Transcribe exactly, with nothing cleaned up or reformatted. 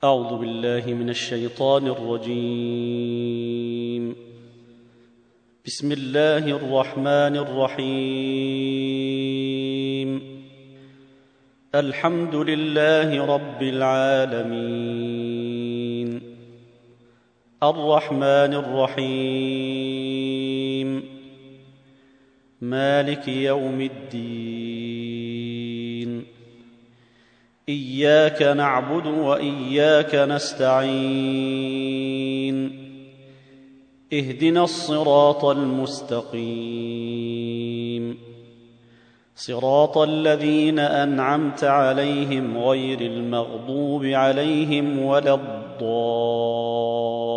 أعوذ بالله من الشيطان الرجيم. بسم الله الرحمن الرحيم. الحمد لله رب العالمين، الرحمن الرحيم، مالك يوم الدين. إياك نعبد وإياك نستعين. اهدنا الصراط المستقيم، صراط الذين أنعمت عليهم غير المغضوب عليهم ولا الضالين.